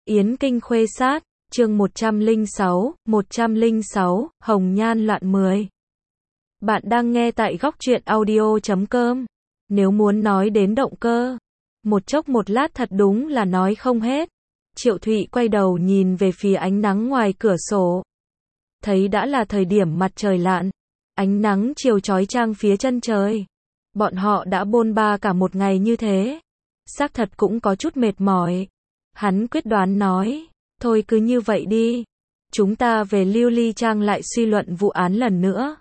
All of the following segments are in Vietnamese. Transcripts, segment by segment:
Yến Kinh Khuê Sát, chương 106, Hồng Nhan Loạn 10. Bạn đang nghe tại góc truyện audio.com. Nếu muốn nói đến động cơ, một chốc một lát thật đúng là nói không hết. Triệu Thụy quay đầu nhìn về phía ánh nắng ngoài cửa sổ. Thấy đã là thời điểm mặt trời lặn, ánh nắng chiều chói chang phía chân trời. Bọn họ đã bôn ba cả một ngày như thế, xác thật cũng có chút mệt mỏi. Hắn quyết đoán nói, thôi cứ như vậy đi, chúng ta về Lưu Ly Trang lại suy luận vụ án lần nữa.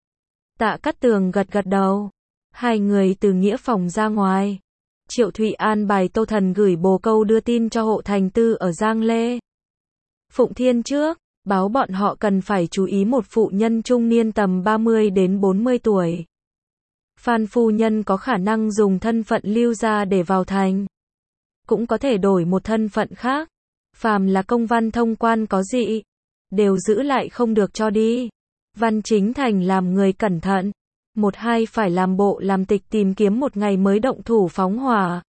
Tạ Cát Tường gật gật đầu, hai người từ nghĩa phòng ra ngoài. Triệu Thụy an bài Tô Thần gửi bồ câu đưa tin cho Hộ Thành Tư ở Giang Lê, Phụng Thiên trước, báo bọn họ cần phải chú ý một phụ nhân trung niên tầm 30 đến 40 tuổi. Phan phu nhân có khả năng dùng thân phận Lưu gia để vào thành, cũng có thể đổi một thân phận khác. Phàm là công văn thông quan có dị, đều giữ lại không được cho đi. Văn Chính Thành làm người cẩn thận, một hai phải làm bộ làm tịch tìm kiếm một ngày mới động thủ phóng hỏa.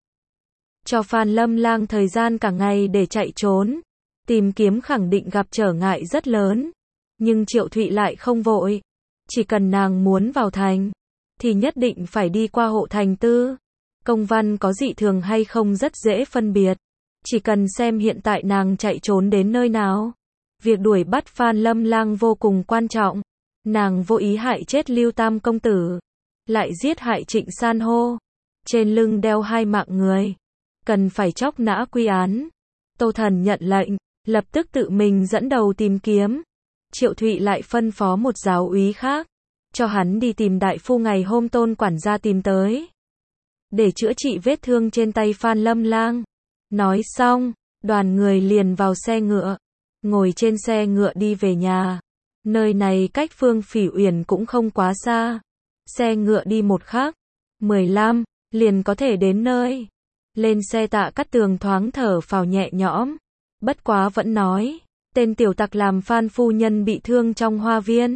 Cho Phan Lâm Lang thời gian cả ngày để chạy trốn, tìm kiếm khẳng định gặp trở ngại rất lớn. Nhưng Triệu Thụy lại không vội, chỉ cần nàng muốn vào thành, thì nhất định phải đi qua Hộ Thành Tư. Công văn có dị thường hay không rất dễ phân biệt, chỉ cần xem hiện tại nàng chạy trốn đến nơi nào. Việc đuổi bắt Phan Lâm Lang vô cùng quan trọng. Nàng vô ý hại chết Lưu Tam công tử, lại giết hại Trịnh San Hô, trên lưng đeo hai mạng người, cần phải chóc nã quy án. Tô Thần nhận lệnh, lập tức tự mình dẫn đầu tìm kiếm. Triệu Thụy lại phân phó một giáo úy khác, cho hắn đi tìm đại phu ngày hôm Tôn quản gia tìm tới, để chữa trị vết thương trên tay Phan Lâm Lang. Nói xong, đoàn người liền vào xe ngựa, ngồi trên xe ngựa đi về nhà. Nơi này cách Phương Phỉ Uyển cũng không quá xa, xe ngựa đi một khắc 15 liền có thể đến nơi. Lên xe Tạ Cát Tường thoáng thở phào nhẹ nhõm, bất quá vẫn nói, tên tiểu tặc làm Phan phu nhân bị thương trong hoa viên,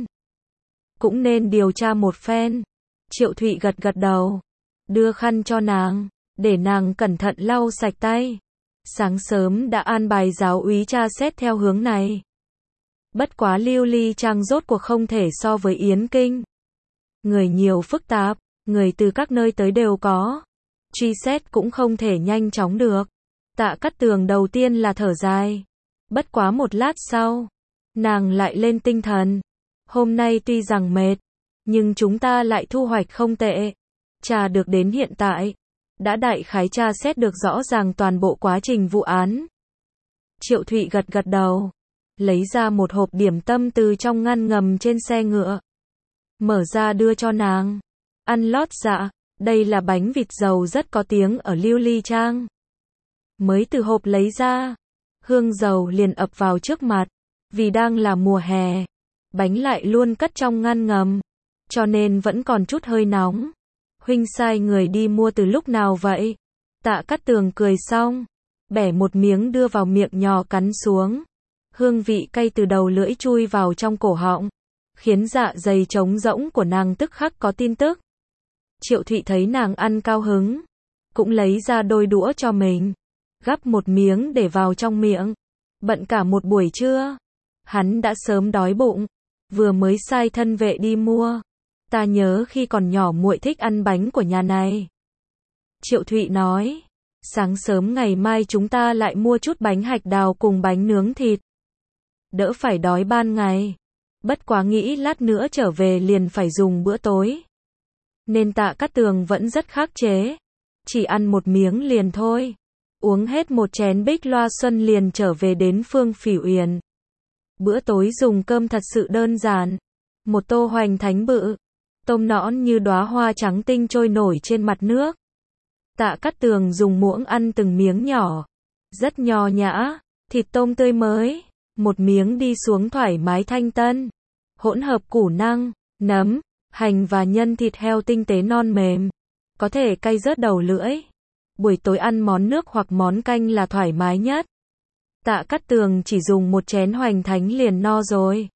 cũng nên điều tra một phen. Triệu Thụy gật gật đầu, đưa khăn cho nàng, để nàng cẩn thận lau sạch tay. Sáng sớm đã an bài giáo úy tra xét theo hướng này. Bất quá Lưu Ly Trang rốt cuộc không thể so với Yến Kinh. Người nhiều phức tạp, người từ các nơi tới đều có. Truy xét cũng không thể nhanh chóng được. Tạ Cát Tường đầu tiên là thở dài. Bất quá một lát sau, nàng lại lên tinh thần. Hôm nay tuy rằng mệt, nhưng chúng ta lại thu hoạch không tệ. Tra được đến hiện tại, đã đại khái tra xét được rõ ràng toàn bộ quá trình vụ án. Triệu Thụy gật gật đầu, lấy ra một hộp điểm tâm từ trong ngăn ngầm trên xe ngựa, mở ra đưa cho nàng. Ăn lót dạ, đây là bánh vịt dầu rất có tiếng ở Lưu Ly Trang. Mới từ hộp lấy ra, hương dầu liền ập vào trước mặt. Vì đang là mùa hè, bánh lại luôn cất trong ngăn ngầm, cho nên vẫn còn chút hơi nóng. Huynh sai người đi mua từ lúc nào vậy? Tạ Cát Tường cười xong, bẻ một miếng đưa vào miệng nhỏ cắn xuống. Hương vị cay từ đầu lưỡi chui vào trong cổ họng, khiến dạ dày trống rỗng của nàng tức khắc có tin tức. Triệu Thụy thấy nàng ăn cao hứng, cũng lấy ra đôi đũa cho mình, gắp một miếng để vào trong miệng. Bận cả một buổi trưa, hắn đã sớm đói bụng, vừa mới sai thân vệ đi mua. Ta nhớ khi còn nhỏ muội thích ăn bánh của nhà này. Triệu Thụy nói, sáng sớm ngày mai chúng ta lại mua chút bánh hạch đào cùng bánh nướng thịt. Đỡ phải đói ban ngày. Bất quá nghĩ lát nữa trở về liền phải dùng bữa tối, nên Tạ Cát Tường vẫn rất khắc chế. Chỉ ăn một miếng liền thôi. Uống hết một chén Bích Loa Xuân liền trở về đến Phương Phỉ Uyển. Bữa tối dùng cơm thật sự đơn giản. Một tô hoành thánh bự, tôm nõn như đóa hoa trắng tinh trôi nổi trên mặt nước. Tạ Cát Tường dùng muỗng ăn từng miếng nhỏ, rất nho nhã. Thịt tôm tươi mới, một miếng đi xuống thoải mái thanh tân. Hỗn hợp củ năng, nấm, hành và nhân thịt heo tinh tế non mềm, có thể cay rớt đầu lưỡi. Buổi tối ăn món nước hoặc món canh là thoải mái nhất. Tạ Cát Tường chỉ dùng một chén hoành thánh liền no rồi.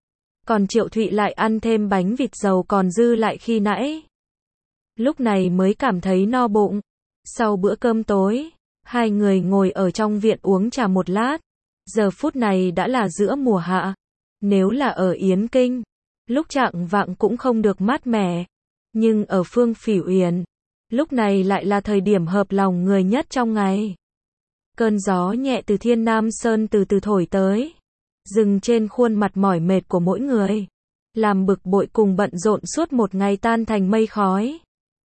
Còn Triệu Thụy lại ăn thêm bánh vịt dầu còn dư lại khi nãy. Lúc này mới cảm thấy no bụng. Sau bữa cơm tối, Hai người ngồi ở trong viện uống trà một lát. Giờ phút này đã là giữa mùa hạ. Nếu là ở Yến Kinh, lúc chạng vạng cũng không được mát mẻ. Nhưng ở Phương Phỉ Uyển, lúc này lại là thời điểm hợp lòng người nhất trong ngày. Cơn gió nhẹ từ Thiên Nam Sơn từ từ thổi tới, dừng trên khuôn mặt mỏi mệt của mỗi người, làm bực bội cùng bận rộn suốt một ngày tan thành mây khói.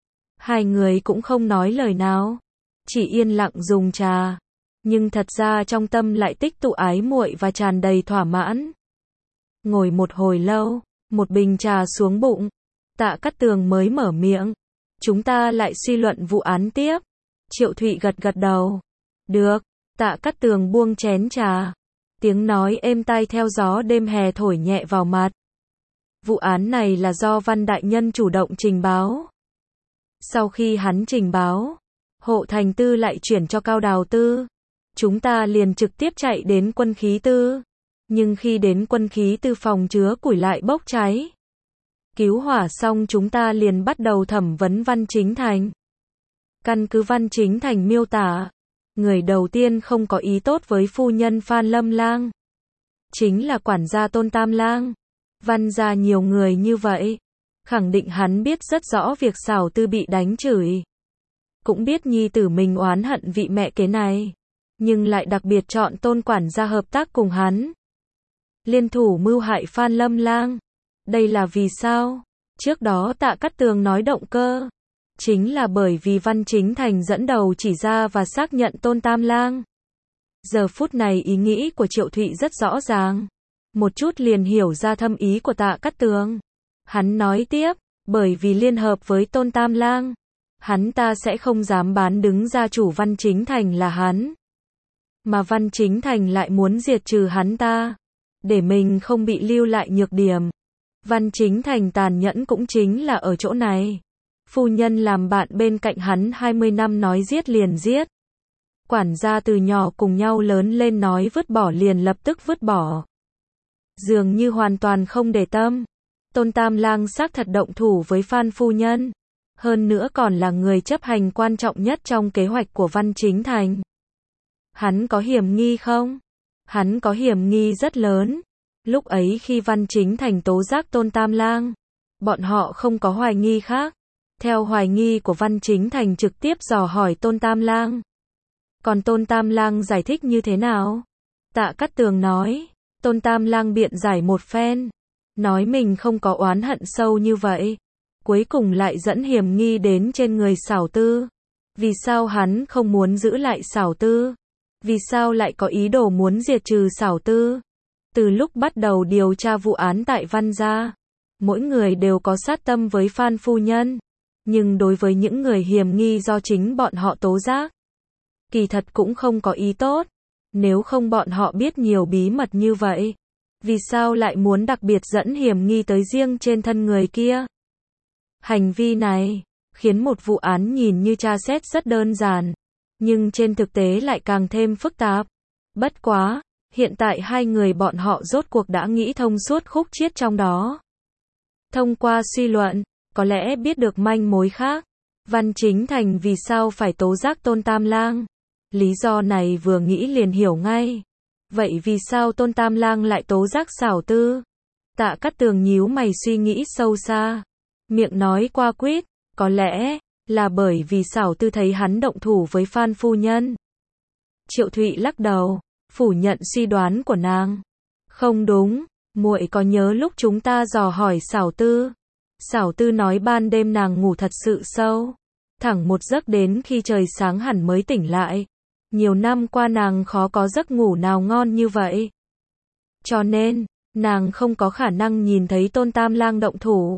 Hai người cũng không nói lời nào, chỉ yên lặng dùng trà, nhưng thật ra trong tâm lại tích tụ ái muội và tràn đầy thỏa mãn. Ngồi một hồi lâu, một bình trà xuống bụng, Tạ Cát Tường mới mở miệng. Chúng ta lại suy luận vụ án tiếp. Triệu Thụy gật gật đầu. Được. Tạ Cát Tường buông chén trà. Tiếng nói êm tai theo gió đêm hè thổi nhẹ vào mặt. Vụ án này là do Văn Đại Nhân chủ động trình báo. Sau khi hắn trình báo, Hộ Thành Tư lại chuyển cho Cao Đào Tư. Chúng ta liền trực tiếp chạy đến Quân Khí Tư. Nhưng khi đến Quân Khí Tư phòng chứa củi lại bốc cháy. Cứu hỏa xong chúng ta liền bắt đầu thẩm vấn Văn Chính Thành. Căn cứ Văn Chính Thành miêu tả, người đầu tiên không có ý tốt với phu nhân Phan Lâm Lang, chính là quản gia Tôn Tam Lang. Văn gia nhiều người như vậy, khẳng định hắn biết rất rõ việc Xảo Tư bị đánh chửi. Cũng biết nhi tử mình oán hận vị mẹ kế này, nhưng lại đặc biệt chọn Tôn quản gia hợp tác cùng hắn. Liên thủ mưu hại Phan Lâm Lang. Đây là vì sao? Trước đó Tạ Cát Tường nói động cơ, chính là bởi vì Văn Chính Thành dẫn đầu chỉ ra và xác nhận Tôn Tam Lang. Giờ phút này ý nghĩ của Triệu Thụy rất rõ ràng, một chút liền hiểu ra thâm ý của Tạ Cát Tường. Hắn nói tiếp, bởi vì liên hợp với Tôn Tam Lang, hắn ta sẽ không dám bán đứng gia chủ Văn Chính Thành là hắn. Mà Văn Chính Thành lại muốn diệt trừ hắn ta, để mình không bị lưu lại nhược điểm. Văn Chính Thành tàn nhẫn cũng chính là ở chỗ này. Phu nhân làm bạn bên cạnh hắn 20 năm nói giết liền giết. Quản gia từ nhỏ cùng nhau lớn lên nói vứt bỏ liền lập tức vứt bỏ. Dường như hoàn toàn không để tâm. Tôn Tam Lang xác thật động thủ với Phan phu nhân. Hơn nữa còn là người chấp hành quan trọng nhất trong kế hoạch của Văn Chính Thành. Hắn có hiểm nghi không? Hắn có hiểm nghi rất lớn. Lúc ấy khi Văn Chính Thành tố giác Tôn Tam Lang, bọn họ không có hoài nghi khác. Theo hoài nghi của Văn Chính Thành trực tiếp dò hỏi Tôn Tam Lang. Còn Tôn Tam Lang giải thích như thế nào? Tạ Cát Tường nói, Tôn Tam Lang biện giải một phen, nói mình không có oán hận sâu như vậy. Cuối cùng lại dẫn hiểm nghi đến trên người Xảo Tư. Vì sao hắn không muốn giữ lại Xảo Tư? Vì sao lại có ý đồ muốn diệt trừ Xảo Tư? Từ lúc bắt đầu điều tra vụ án tại Văn gia, mỗi người đều có sát tâm với Phan phu nhân. Nhưng đối với những người hiểm nghi do chính bọn họ tố giác, kỳ thật cũng không có ý tốt. Nếu không bọn họ biết nhiều bí mật như vậy, vì sao lại muốn đặc biệt dẫn hiểm nghi tới riêng trên thân người kia? Hành vi này khiến một vụ án nhìn như tra xét rất đơn giản, nhưng trên thực tế lại càng thêm phức tạp. Bất quá, hiện tại hai người bọn họ rốt cuộc đã nghĩ thông suốt khúc chiết trong đó. Thông qua suy luận, có lẽ biết được manh mối khác. Văn Chính Thành vì sao phải tố giác Tôn Tam Lang? Lý do này vừa nghĩ liền hiểu ngay. Vậy vì sao Tôn Tam Lang lại tố giác Xảo Tư? Tạ Cát Tường nhíu mày suy nghĩ sâu xa. Miệng nói qua quýt, có lẽ là bởi vì Xảo Tư thấy hắn động thủ với Phan phu nhân. Triệu Thụy lắc đầu, phủ nhận suy đoán của nàng. Không đúng, muội có nhớ lúc chúng ta dò hỏi Xảo Tư? Xảo Tư nói ban đêm nàng ngủ thật sự sâu, thẳng một giấc đến khi trời sáng hẳn mới tỉnh lại. Nhiều năm qua nàng khó có giấc ngủ nào ngon như vậy. Cho nên, nàng không có khả năng nhìn thấy Tôn Tam Lang động thủ.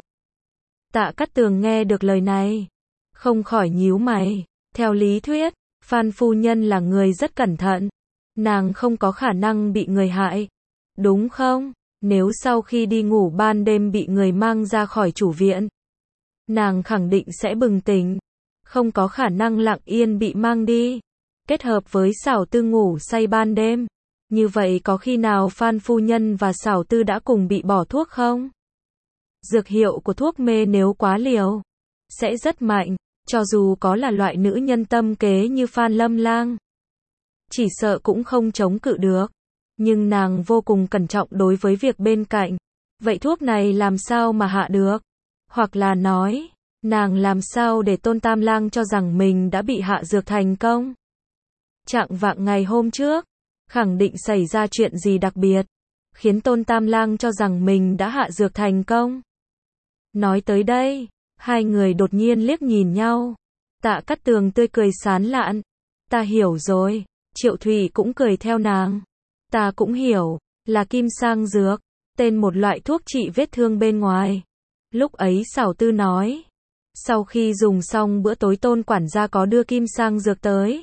Tạ Cát Tường nghe được lời này, không khỏi nhíu mày. Theo lý thuyết, Phan phu nhân là người rất cẩn thận. Nàng không có khả năng bị người hại. Đúng không? Nếu sau khi đi ngủ ban đêm bị người mang ra khỏi chủ viện, nàng khẳng định sẽ bừng tỉnh. Không có khả năng lặng yên bị mang đi. Kết hợp với Xảo Tư ngủ say ban đêm. Như vậy có khi nào Phan phu nhân và Xảo Tư đã cùng bị bỏ thuốc không? Dược hiệu của thuốc mê nếu quá liều, sẽ rất mạnh. Cho dù có là loại nữ nhân tâm kế như Phan Lâm Lang, chỉ sợ cũng không chống cự được. Nhưng nàng vô cùng cẩn trọng đối với việc bên cạnh. Vậy thuốc này làm sao mà hạ được? Hoặc là nói, nàng làm sao để Tôn Tam Lang cho rằng mình đã bị hạ dược thành công? Trạng vạng ngày hôm trước, khẳng định xảy ra chuyện gì đặc biệt, khiến Tôn Tam Lang cho rằng mình đã hạ dược thành công. Nói tới đây, hai người đột nhiên liếc nhìn nhau. Tạ Cát Tường tươi cười sán lạn. Ta hiểu rồi. Triệu Thụy cũng cười theo nàng. Ta cũng hiểu, là kim sang dược, tên một loại thuốc trị vết thương bên ngoài. Lúc ấy Sảo Tư nói, sau khi dùng xong bữa tối Tôn quản gia có đưa kim sang dược tới,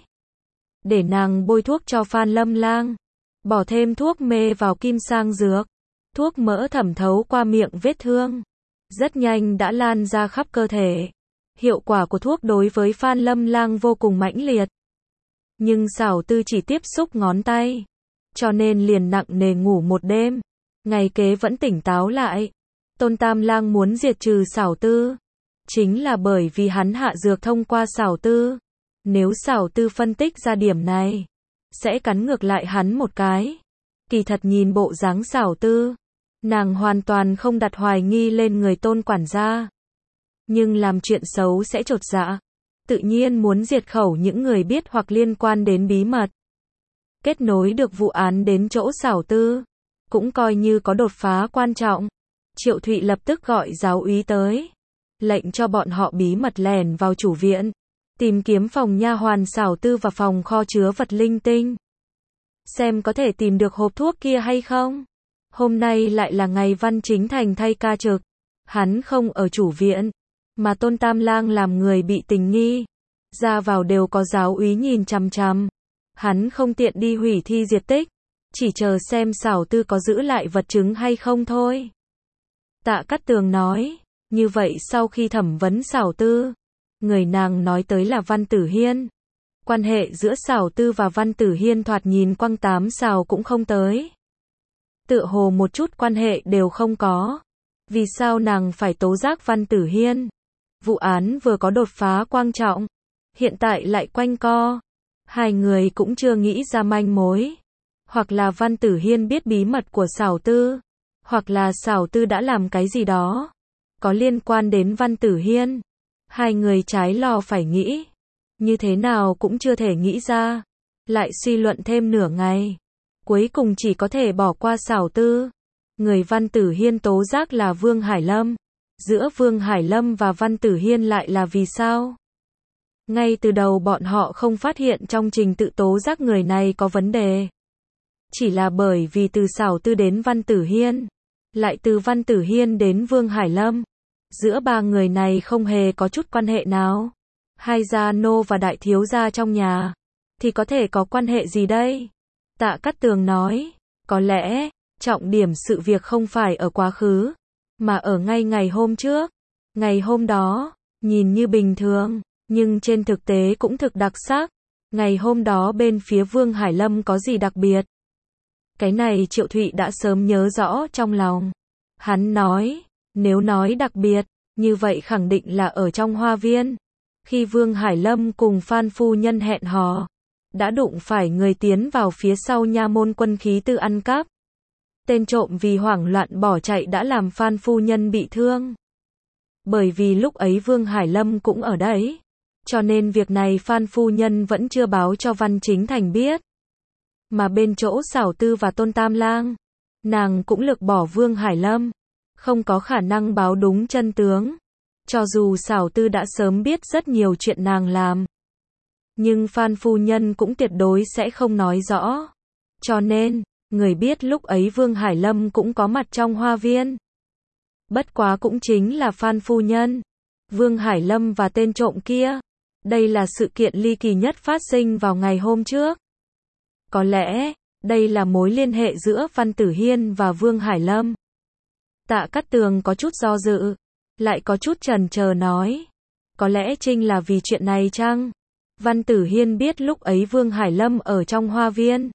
để nàng bôi thuốc cho Phan Lâm Lang, bỏ thêm thuốc mê vào kim sang dược. Thuốc mỡ thẩm thấu qua miệng vết thương, rất nhanh đã lan ra khắp cơ thể. Hiệu quả của thuốc đối với Phan Lâm Lang vô cùng mãnh liệt. Nhưng Sảo Tư chỉ tiếp xúc ngón tay, cho nên liền nặng nề ngủ một đêm. Ngày kế vẫn tỉnh táo lại. Tôn Tam Lang muốn diệt trừ Sảo Tư, chính là bởi vì hắn hạ dược thông qua Sảo Tư. Nếu Sảo Tư phân tích ra điểm này, sẽ cắn ngược lại hắn một cái. Kỳ thật nhìn bộ dáng Sảo Tư, nàng hoàn toàn không đặt hoài nghi lên người Tôn quản gia. Nhưng làm chuyện xấu sẽ chột dạ, tự nhiên muốn diệt khẩu những người biết hoặc liên quan đến bí mật. Kết nối được vụ án đến chỗ Sảo Tư, cũng coi như có đột phá quan trọng. Triệu Thụy lập tức gọi giáo úy tới, lệnh cho bọn họ bí mật lẻn vào chủ viện, tìm kiếm phòng nha hoàn Sảo Tư và phòng kho chứa vật linh tinh. Xem có thể tìm được hộp thuốc kia hay không. Hôm nay lại là ngày Văn Chính Thành thay ca trực, hắn không ở chủ viện, mà Tôn Tam Lang làm người bị tình nghi, ra vào đều có giáo úy nhìn chằm chằm. Hắn không tiện đi hủy thi diệt tích, chỉ chờ xem Sảo Tư có giữ lại vật chứng hay không thôi. Tạ Cát Tường nói, như vậy sau khi thẩm vấn Sảo Tư, người nàng nói tới là Văn Tử Hiên. Quan hệ giữa Sảo Tư và Văn Tử Hiên thoạt nhìn quăng tám sào cũng không tới. Tựa hồ một chút quan hệ đều không có. Vì sao nàng phải tố giác Văn Tử Hiên? Vụ án vừa có đột phá quan trọng, hiện tại lại quanh co. Hai người cũng chưa nghĩ ra manh mối. Hoặc là Văn Tử Hiên biết bí mật của Sảo Tư, hoặc là Sảo Tư đã làm cái gì đó có liên quan đến Văn Tử Hiên. Hai người trái lo phải nghĩ, như thế nào cũng chưa thể nghĩ ra. Lại suy luận thêm nửa ngày, cuối cùng chỉ có thể bỏ qua Sảo Tư. Người Văn Tử Hiên tố giác là Vương Hải Lâm. Giữa Vương Hải Lâm và Văn Tử Hiên lại là vì sao? Ngay từ đầu bọn họ không phát hiện trong trình tự tố giác người này có vấn đề. Chỉ là bởi vì từ Sảo Tư đến Văn Tử Hiên, lại từ Văn Tử Hiên đến Vương Hải Lâm, giữa ba người này không hề có chút quan hệ nào. Hai gia nô và đại thiếu gia trong nhà, thì có thể có quan hệ gì đây? Tạ Cát Tường nói, có lẽ, trọng điểm sự việc không phải ở quá khứ, mà ở ngay ngày hôm trước. Ngày hôm đó, nhìn như bình thường, nhưng trên thực tế cũng thực đặc sắc. Ngày hôm đó bên phía Vương Hải Lâm có gì đặc biệt? Cái này Triệu Thụy đã sớm nhớ rõ trong lòng. Hắn nói, nếu nói đặc biệt, như vậy khẳng định là ở trong hoa viên. Khi Vương Hải Lâm cùng Phan phu nhân hẹn hò, đã đụng phải người tiến vào phía sau nha môn Quân Khí Tư ăn cắp. Tên trộm vì hoảng loạn bỏ chạy đã làm Phan phu nhân bị thương. Bởi vì lúc ấy Vương Hải Lâm cũng ở đấy, cho nên việc này Phan phu nhân vẫn chưa báo cho Văn Chính Thành biết. Mà bên chỗ Sảo Tư và Tôn Tam Lang, nàng cũng lược bỏ Vương Hải Lâm, không có khả năng báo đúng chân tướng. Cho dù Sảo Tư đã sớm biết rất nhiều chuyện nàng làm, nhưng Phan phu nhân cũng tuyệt đối sẽ không nói rõ. Cho nên, người biết lúc ấy Vương Hải Lâm cũng có mặt trong hoa viên. Bất quá cũng chính là Phan phu nhân, Vương Hải Lâm và tên trộm kia. Đây là sự kiện ly kỳ nhất phát sinh vào ngày hôm trước. Có lẽ, đây là mối liên hệ giữa Văn Tử Hiên và Vương Hải Lâm. Tạ Cát Tường có chút do dự, lại có chút chần chờ nói. Có lẽ chính là vì chuyện này chăng? Văn Tử Hiên biết lúc ấy Vương Hải Lâm ở trong hoa viên,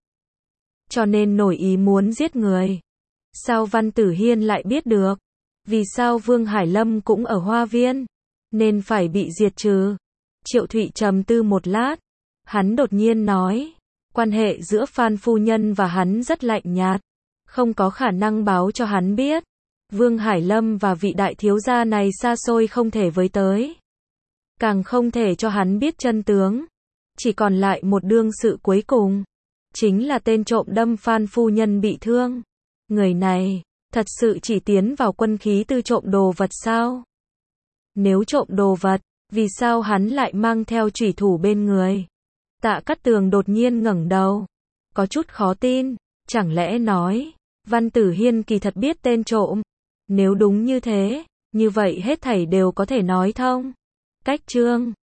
cho nên nổi ý muốn giết người. Sao Văn Tử Hiên lại biết được? Vì sao Vương Hải Lâm cũng ở hoa viên, nên phải bị diệt trừ? Triệu Thụy trầm tư một lát, hắn đột nhiên nói. Quan hệ giữa Phan phu nhân và hắn rất lạnh nhạt, không có khả năng báo cho hắn biết. Vương Hải Lâm và vị đại thiếu gia này xa xôi không thể với tới. Càng không thể cho hắn biết chân tướng. Chỉ còn lại một đương sự cuối cùng. Chính là tên trộm đâm Phan phu nhân bị thương. Người này, thật sự chỉ tiến vào quân khí tư trộm đồ vật sao? Nếu trộm đồ vật, vì sao hắn lại mang theo chủy thủ bên người? Tạ Cát Tường đột nhiên ngẩng đầu. Có chút khó tin, chẳng lẽ nói, Văn Tử Hiên kỳ thật biết tên trộm? Nếu đúng như thế, như vậy hết thảy đều có thể nói thông. Cách chương